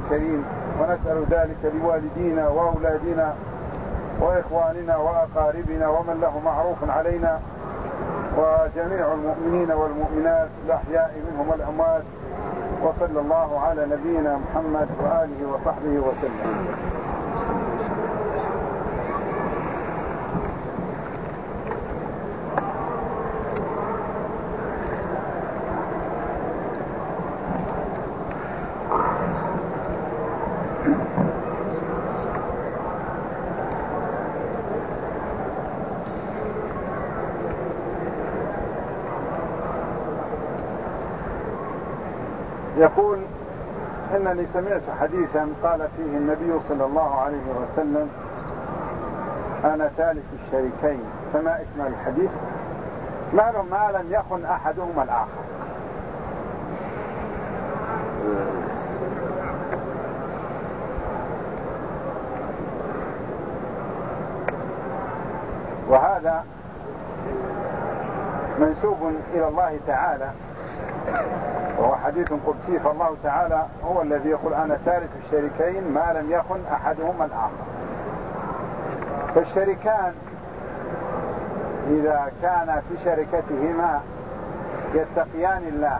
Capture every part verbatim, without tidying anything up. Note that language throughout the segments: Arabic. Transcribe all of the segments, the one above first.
الكريم، ونسأل ذلك لوالدينا وأولادنا وإخواننا وأقاربنا ومن له معروف علينا وجميع المؤمنين والمؤمنات الأحياء منهم والأموات. وصلى الله على نبينا محمد وآله وصحبه وسلم. يقول إنني سمعت حديثا قال فيه النبي صلى الله عليه وسلم: أنا ثالث الشريكين. فما إكمال الحديث؟ مال ما لم يخن أحدهما الآخر. وهذا منسوب إلى الله تعالى، وهو حديث قدسي، فالله تعالى هو الذي يقول: أنا ثالث الشريكين ما لم يخن أحدهما الآخر. فالشريكان إذا كان في شركتهما يتقيان الله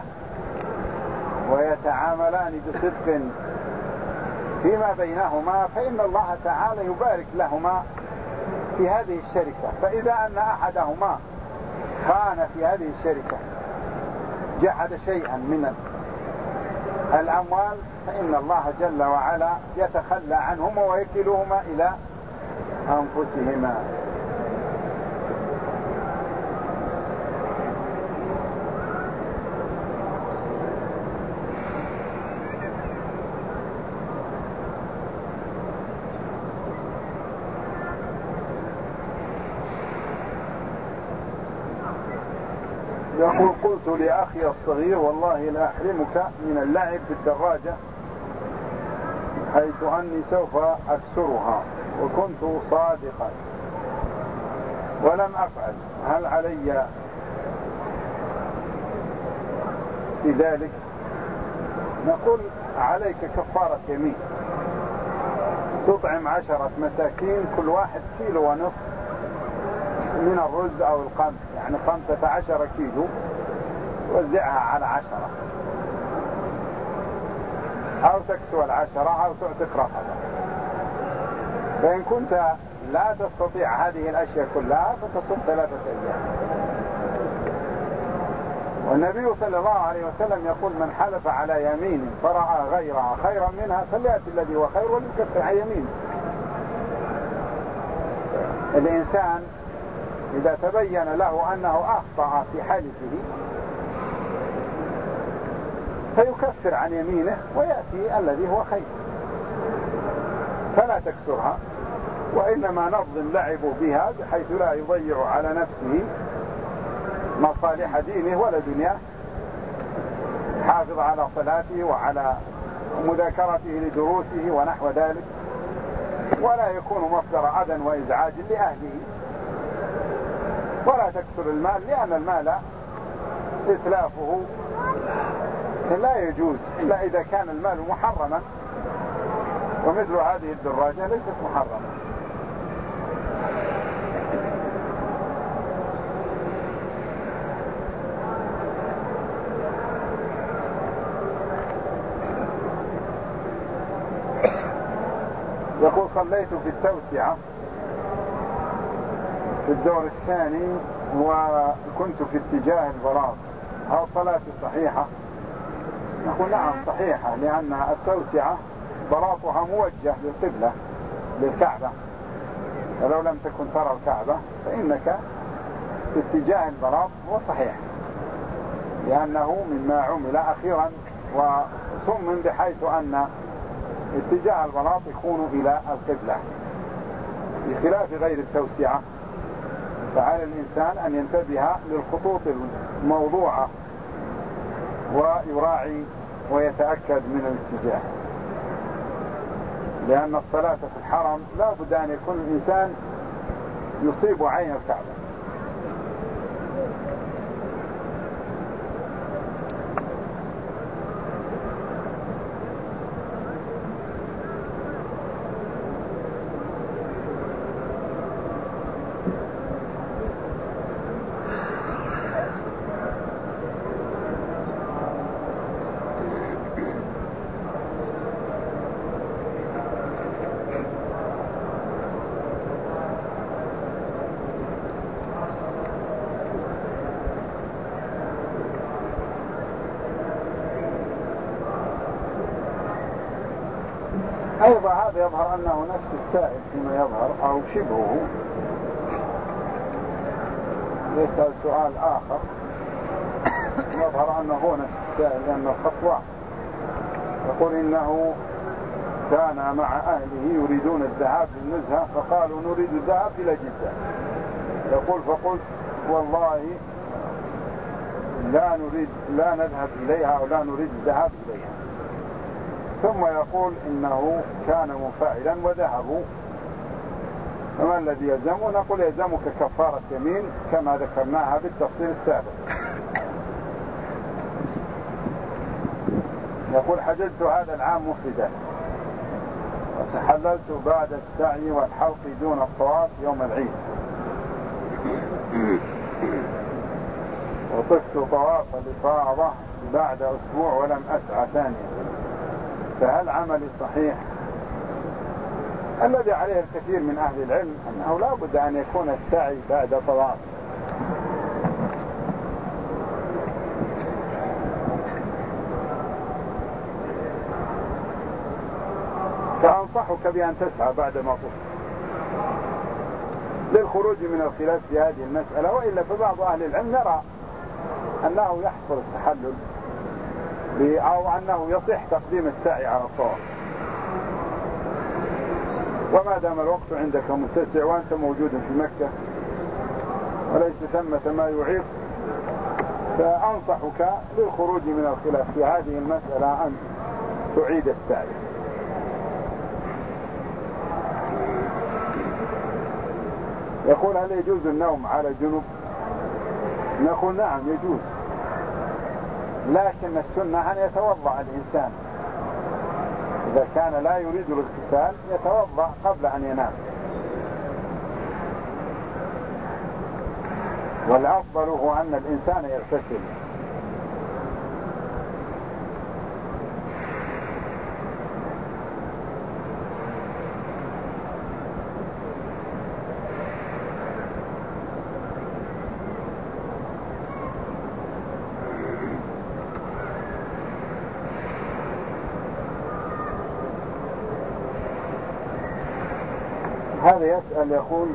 ويتعاملان بصدق فيما بينهما، فإن الله تعالى يبارك لهما في هذه الشركة. فإذا أن أحدهما خان في هذه الشركة، جحد شيئا من الأموال، فإن الله جل وعلا يتخلى عنهما ويكلهما إلى أنفسهما. يقول: قلت لأخي الصغير: والله لا أحرمك من اللعب بالدراجة، حيث أني سوف أكسرها، وكنت صادقا ولم أفعل، هل علي في ذلك؟ نقول: عليك كفارة يمين، تطعم عشرة مساكين كل واحد كيلو ونصف من الرز أو القمح، يعني خمسة عشر كيلو، وزعها على عشرة، أو تكسو العشرة أو تعتق رقبة. فإن كنت لا تستطيع هذه الأشياء كلها فتصوم ثلاثة أيام. والنبي صلى الله عليه وسلم يقول: من حلف على يمين فرأى غيرها خيرا منها فليأتي الذي هو خير وليكفر عن يمينه. الإنسان إذا تبين له أنه أخطأ في حلفه فيكفر عن يمينه ويأتي الذي هو خير، فلا تكسرها، وإنما نظم لعبه بها بحيث لا يضيع على نفسه مصالح دينه ولا دنياه، حافظ على صلاته وعلى مذاكرته لدروسه ونحو ذلك، ولا يكون مصدر أذى وإزعاج لأهله. ولا تكسر المال، لأن المال إتلافه لا يجوز إلا إذا كان المال محرما، ومثل هذه الدراجة ليست محرمة. يقول: صليت في التوسعة في الدور الثاني وكنت في اتجاه البراق، هل صلاتي صحيحة؟ نقول: نعم صحيحة، لأن التوسعة بلاطها موجه للقبلة للكعبة، ولو لم تكن ترى الكعبة فإنك في اتجاه البلاط هو صحيح، لأنه مما عمل أخيرا وصمم بحيث أن اتجاه البلاط يكون إلى القبلة، بخلاف غير التوسعة. فعلى الإنسان أن ينتبه للخطوط الموضوعة ويراعي ويتأكد من الاتجاه، لأن الصلاة في الحرم لا بد أن يكون الإنسان يصيب عين الكعبة. أيضا هذا يظهر أنه نفس السائل فيما يظهر أو شبهه، يسأل سؤال آخر يظهر أنه هو نفس السائل لأن الخط واحد. يقول إنه كان مع أهله يريدون الذهاب للنزهة فقالوا نريد الذهاب إلى جدة. يقول فقلت والله لا نريد لا نذهب إليها أو لا نريد الذهاب إليها. ثم يقول إنه كان منفعلا وذهبوا، فما الذي يلزمه؟ نقول يلزمك كفارة يمين كما ذكرناها بالتفصيل السابق. يقول حججت هذا العام مفردا وتحللت بعد السعي والحلق دون الطواف يوم العيد، وطفت طواف الإفاضة بعد أسبوع ولم أسعى ثانيا، فهل عملي صحيح؟ الذي عليه الكثير من أهل العلم أنه لا بد أن يكون السعي بعد طواف، فأنصحك بأن تسعى بعد ما طفت للخروج من الخلاف في هذه المسألة. وإلا فبعض أهل العلم يرى أنه يحصل التحلل أو أنه يصح تقديم السعي على الطواف، وما دام الوقت عندك متسع وأنت موجود في مكة وليس ثمة ما يعيق، فأنصحك للخروج من الخلاف في هذه المسألة أن تعيد السعي. يقول هل يجوز النوم على جنب؟ نقول نعم يجوز، لكن السنة أن يتوضأ الإنسان إذا كان لا يريد الاغتسال يتوضأ قبل أن ينام، والأفضل هو أن الإنسان يغتسل. هذا يسأل يقول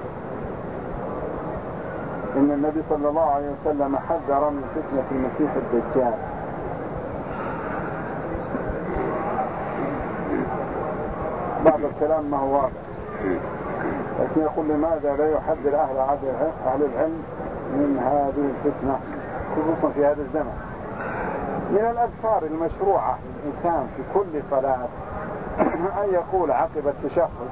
إن النبي صلى الله عليه وسلم حذر من فتنة المسيح الدجال، بعض الكلام ما هو واضح، لكن يقول لماذا لا يحذر أهل أهل العلم من هذه الفتنة خصوصا في هذا الزمن؟ من الأذكار المشروعة للإنسان في كل صلاة أن يقول عقب التشهد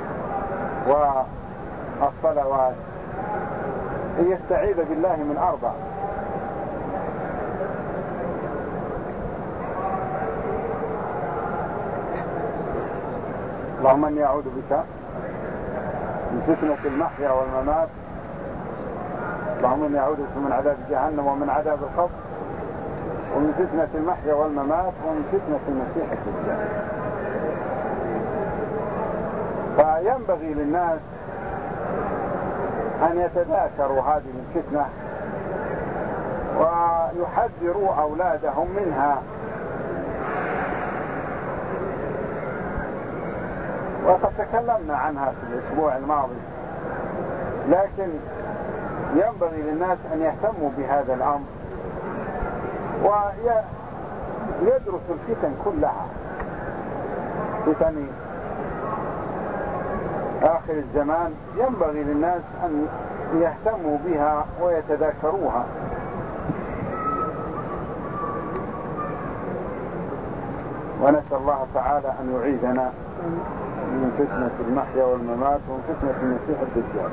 والصلوات أن يستعيذ بالله من أربع: اللهم إني أعوذ بك من فتنة المحيا والممات، اللهم إني أعوذ بك من عذاب جهنم ومن عذاب القبر ومن فتنة المحيا والممات ومن فتنة المسيح الدجال. فينبغي للناس أن يتذاكروا هذه الفتنة ويحذروا أولادهم منها. وقد تكلمنا عنها في الأسبوع الماضي، لكن ينبغي للناس أن يهتموا بهذا الأمر ويدرسوا الفتن كلها، فتن آخر الزمان ينبغي للناس أن يهتموا بها ويتذاكروها. ونسأل الله تعالى أن يعيذنا من فتنة المحيا والممات ومن فتنة المسيح الدجال.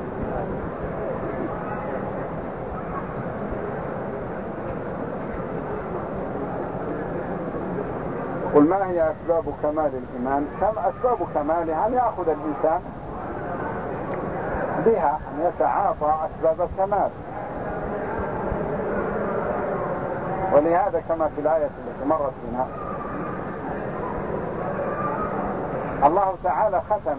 قل ما هي أسباب كمال الإيمان؟ كم أسباب كمالها أن يأخذ الإنسان بها، أن يتعاطى أسباب الكمال. ولهذا كما في الآية التي مرت بنا الله تعالى ختم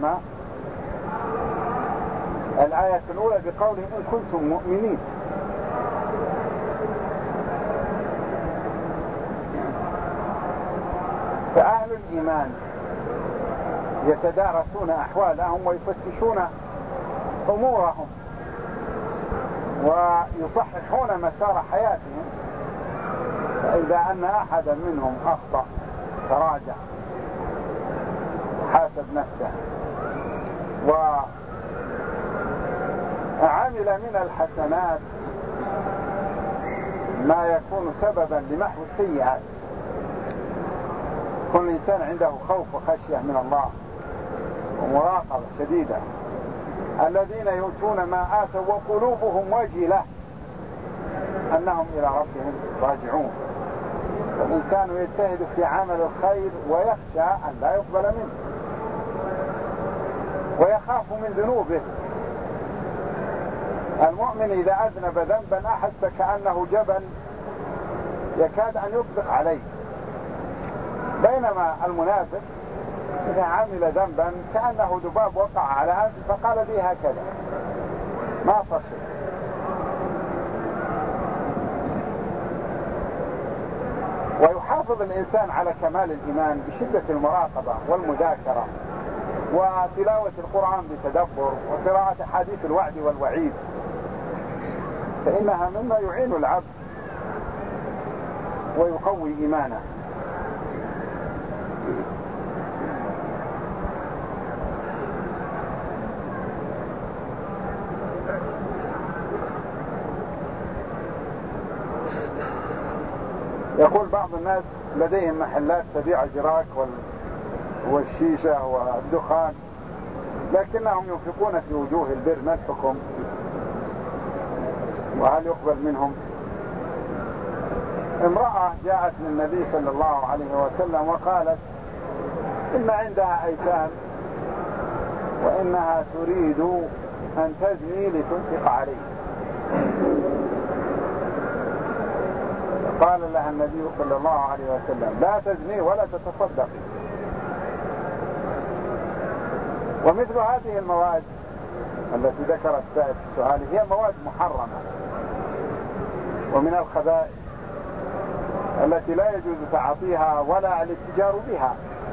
الآية الأولى بقوله إن كنتم مؤمنين. فأهل الإيمان يتدارسون أحوالهم ويفتشون أمورهم ويصححون مسار حياتهم. فإذا أن أحدا منهم أخطأ تراجع حاسب نفسه وعمل من الحسنات ما يكون سببا لمحو السيئات، كل إنسان عنده خوف وخشية من الله ومراقبة شديدة. الذين يؤتون ما آتوا وقلوبهم وجلة أنهم إلى ربهم راجعون. الإنسان يجتهد في عمل الخير ويخشى أن لا يقبل منه ويخاف من ذنوبه. المؤمن إذا أذنب ذنبا أحس كأنه جبل يكاد أن يطبق عليه، بينما المنافق إذا عمل ذنبا كأنه ذباب وقع على أنفه فقال به هكذا ما صار شيء. ويحافظ الإنسان على كمال الإيمان بشدة المراقبة والمذاكرة وتلاوة القرآن بتدبر وقراءة حديث الوعد والوعيد، فإنها مما يعين العبد ويقوي إيمانه. يقول بعض الناس لديهم محلات تبيع الجراك والشيشة والدخان، لكنهم ينفقون في وجوه البر، ما الحكم وهل يقبل منهم؟ امرأة جاءت للنبي صلى الله عليه وسلم وقالت إن عندها أيتام وإنها تريد أن تزني لتنفق عليه. قال لها النبي صلى الله عليه وسلم لا تزني ولا تتصدق. ومثل هذه المواد التي ذكر السائل في السؤال هي مواد محرمة ومن الخبائث التي لا يجوز تعاطيها ولا الاتجار بها،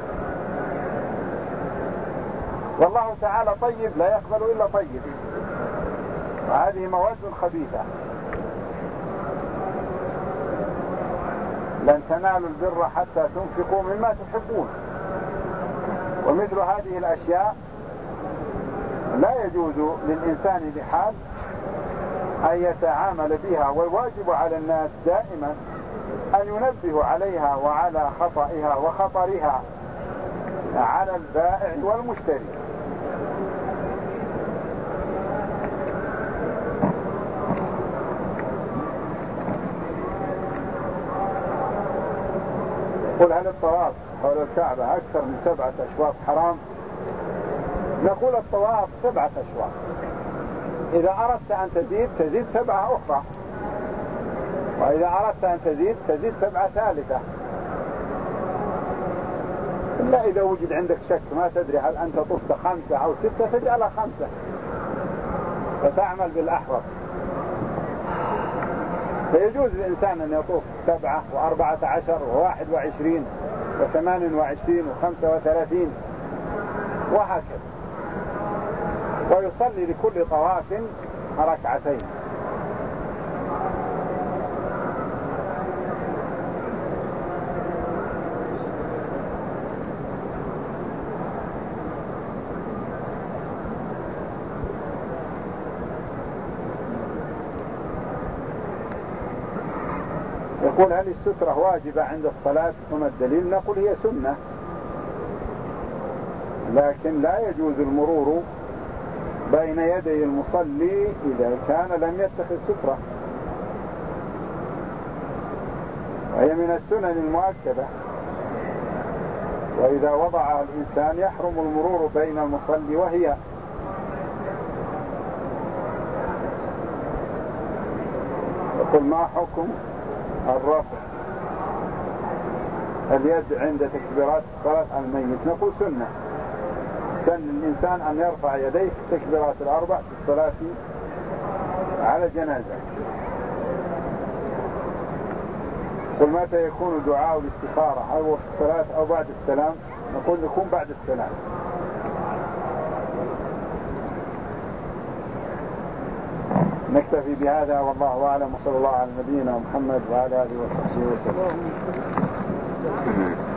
والله تعالى طيب لا يقبل إلا طيب، وهذه مواد خبيثة. لن تنالوا البر حتى تنفقوا مما تحبون. ومثل هذه الأشياء لا يجوز للإنسان بحال أن يتعامل بها، والواجب على الناس دائما أن ينبهوا عليها وعلى خطئها وخطرها على البائع والمشتري. قل هل الطواف حول الكعبة أكثر من سبعة أشواط حرام؟ نقول الطواف سبعة أشواط، إذا أردت أن تزيد تزيد سبعة أخرى، وإذا أردت أن تزيد تزيد سبعة ثالثة، إلا إذا وجد عندك شك ما تدري هل أنت طفت خمسة أو ستة تجعلها خمسة فتعمل بالأحوط. فيجوز للإنسان أن يطوف سبعة وأربعة عشر وواحد وعشرين وثمان وعشرين وخمسة وثلاثين وهكذا، ويصلي لكل طواف ركعتين. يقول هل السترة واجبة عند الصلاة وما الدليل؟ نقول هي سنة، لكن لا يجوز المرور بين يدي المصلي إذا كان لم يتخذ سترة، وهي من السنن المؤكدة، وإذا وضعها الإنسان يحرم المرور بين المصلي وهي. يقول ما حكم الرفع اليد عند تكبيرات الصلاة على الميت؟ نقول سنة، سن الإنسان أن يرفع يديه في التكبيرات الأربع في الصلاة على جنازة. قل متى يكون دعاء الاستخارة، هل هو في الصلاة أو بعد السلام؟ نقول نكون بعد السلام. نكتفي بهذا والله أعلم، وصلى الله على نبينا محمد وعلى آله وصحبه وسلم.